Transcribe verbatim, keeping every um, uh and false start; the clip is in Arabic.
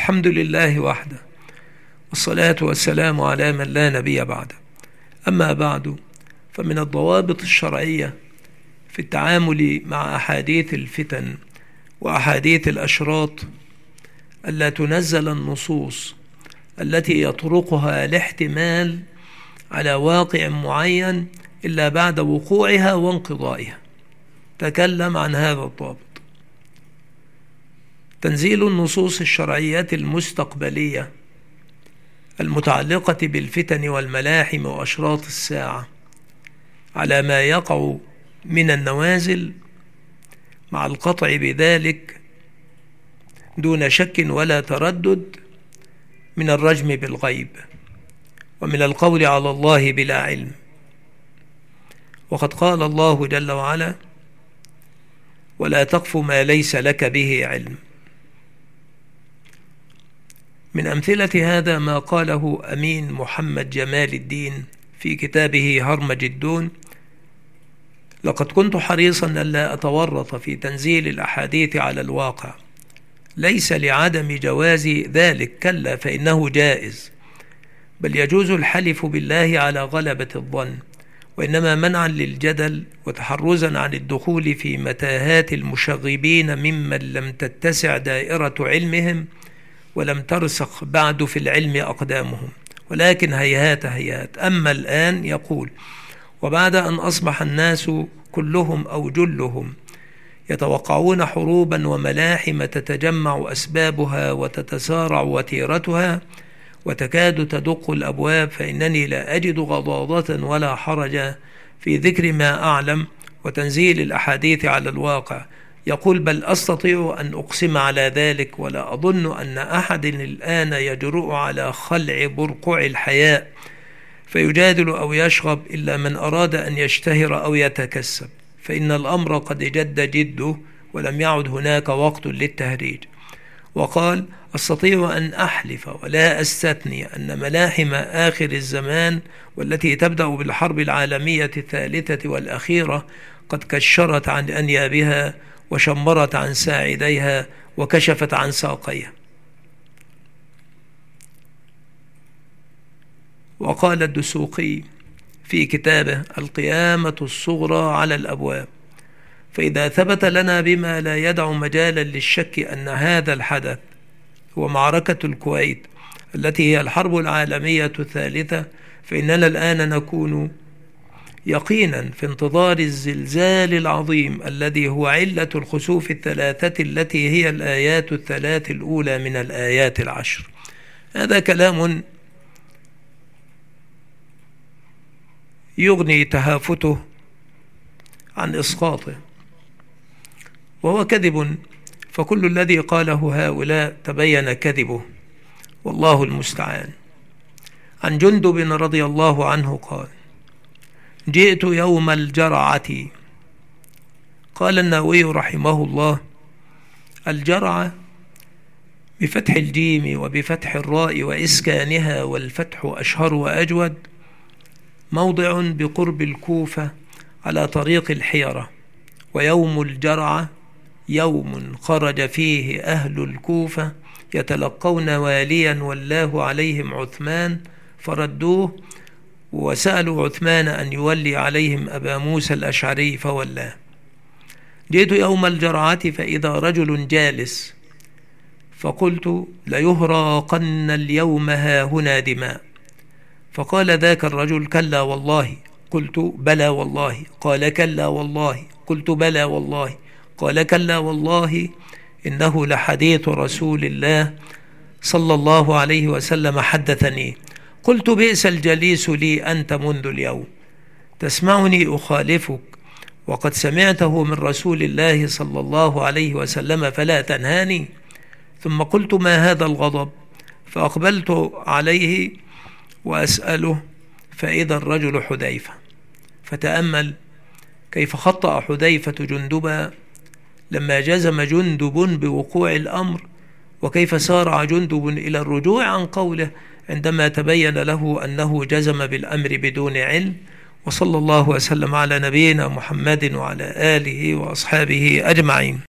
الحمد لله وحده، والصلاة والسلام على من لا نبي بعده. أما بعد، فمن الضوابط الشرعية في التعامل مع أحاديث الفتن وأحاديث الأشراط ألا تنزل النصوص التي يطرقها الاحتمال على واقع معين إلا بعد وقوعها وانقضائها. تكلم عن هذا الضابط. تنزيل النصوص الشرعيات المستقبلية المتعلقة بالفتن والملاحم وأشراط الساعة على ما يقع من النوازل مع القطع بذلك دون شك ولا تردد من الرجم بالغيب ومن القول على الله بلا علم. وقد قال الله جل وعلا: ولا تقف ما ليس لك به علم. من أمثلة هذا ما قاله أمين محمد جمال الدين في كتابه هرمج الدون: لقد كنت حريصا ألا أتورط في تنزيل الأحاديث على الواقع، ليس لعدم جواز ذلك، كلا فإنه جائز، بل يجوز الحلف بالله على غلبة الظن، وإنما منعا للجدل وتحرزا عن الدخول في متاهات المشغبين ممن لم تتسع دائرة علمهم ولم ترسخ بعد في العلم أقدامهم. ولكن هيهات هيهات. أما الآن يقول: وبعد أن أصبح الناس كلهم أو جلهم يتوقعون حروبا وملاحم تتجمع أسبابها وتتسارع وتيرتها وتكاد تدق الأبواب، فإنني لا أجد غضاضة ولا حرج في ذكر ما أعلم وتنزيل الأحاديث على الواقع. يقول: بل أستطيع أن أقسم على ذلك، ولا أظن أن أحد الآن يجرؤ على خلع برقع الحياء فيجادل أو يشغب إلا من أراد أن يشتهر أو يتكسب، فإن الأمر قد جد جده ولم يعد هناك وقت للتهريج. وقال: أستطيع أن أحلف ولا أستثني أن ملاحم آخر الزمان والتي تبدأ بالحرب العالمية الثالثة والأخيرة قد كشرت عن أنيابها وشمرت عن ساعديها وكشفت عن ساقيها. وقال الدسوقي في كتابه القيامة الصغرى على الأبواب: فإذا ثبت لنا بما لا يدع مجالا للشك أن هذا الحدث هو معركة الكويت التي هي الحرب العالمية الثالثة، فإننا الآن نكون يقينا في انتظار الزلزال العظيم الذي هو علة الخسوف الثلاثة التي هي الآيات الثلاث الأولى من الآيات العشر. هذا كلام يغني تهافته عن إسقاطه، وهو كذب، فكل الذي قاله هؤلاء تبين كذبه، والله المستعان. عن جندب رضي الله عنه قال: جئت يوم الجرعة. قال النووي رحمه الله: الجرعة بفتح الجيم وبفتح الراء وإسكانها، والفتح أشهر وأجود، موضع بقرب الكوفة على طريق الحيرة. ويوم الجرعة يوم خرج فيه أهل الكوفة يتلقون واليا والله عليهم عثمان فردوه، وسألوا عثمان أن يولي عليهم أبا موسى الأشعري فولاه. جئت يوم الجرعة فإذا رجل جالس، فقلت: ليهراقن اليوم هاهنا دماء. فقال ذاك الرجل: كلا والله. قلت: بلى والله. قال: كلا والله. قلت: بلى والله. قال: كلا والله، إنه لحديث رسول الله صلى الله عليه وسلم حدثني. قلت: بئس الجليس لي أنت منذ اليوم، تسمعني أخالفك وقد سمعته من رسول الله صلى الله عليه وسلم فلا تنهاني. ثم قلت: ما هذا الغضب؟ فأقبلت عليه وأسأله، فإذا الرجل حذيفة. فتأمل كيف خطأ حذيفة جندبا لما جزم جندب بوقوع الأمر، وكيف سارع جندب إلى الرجوع عن قوله عندما تبين له أنه جزم بالأمر بدون علم. وصلى الله وسلم على نبينا محمد وعلى آله وأصحابه أجمعين.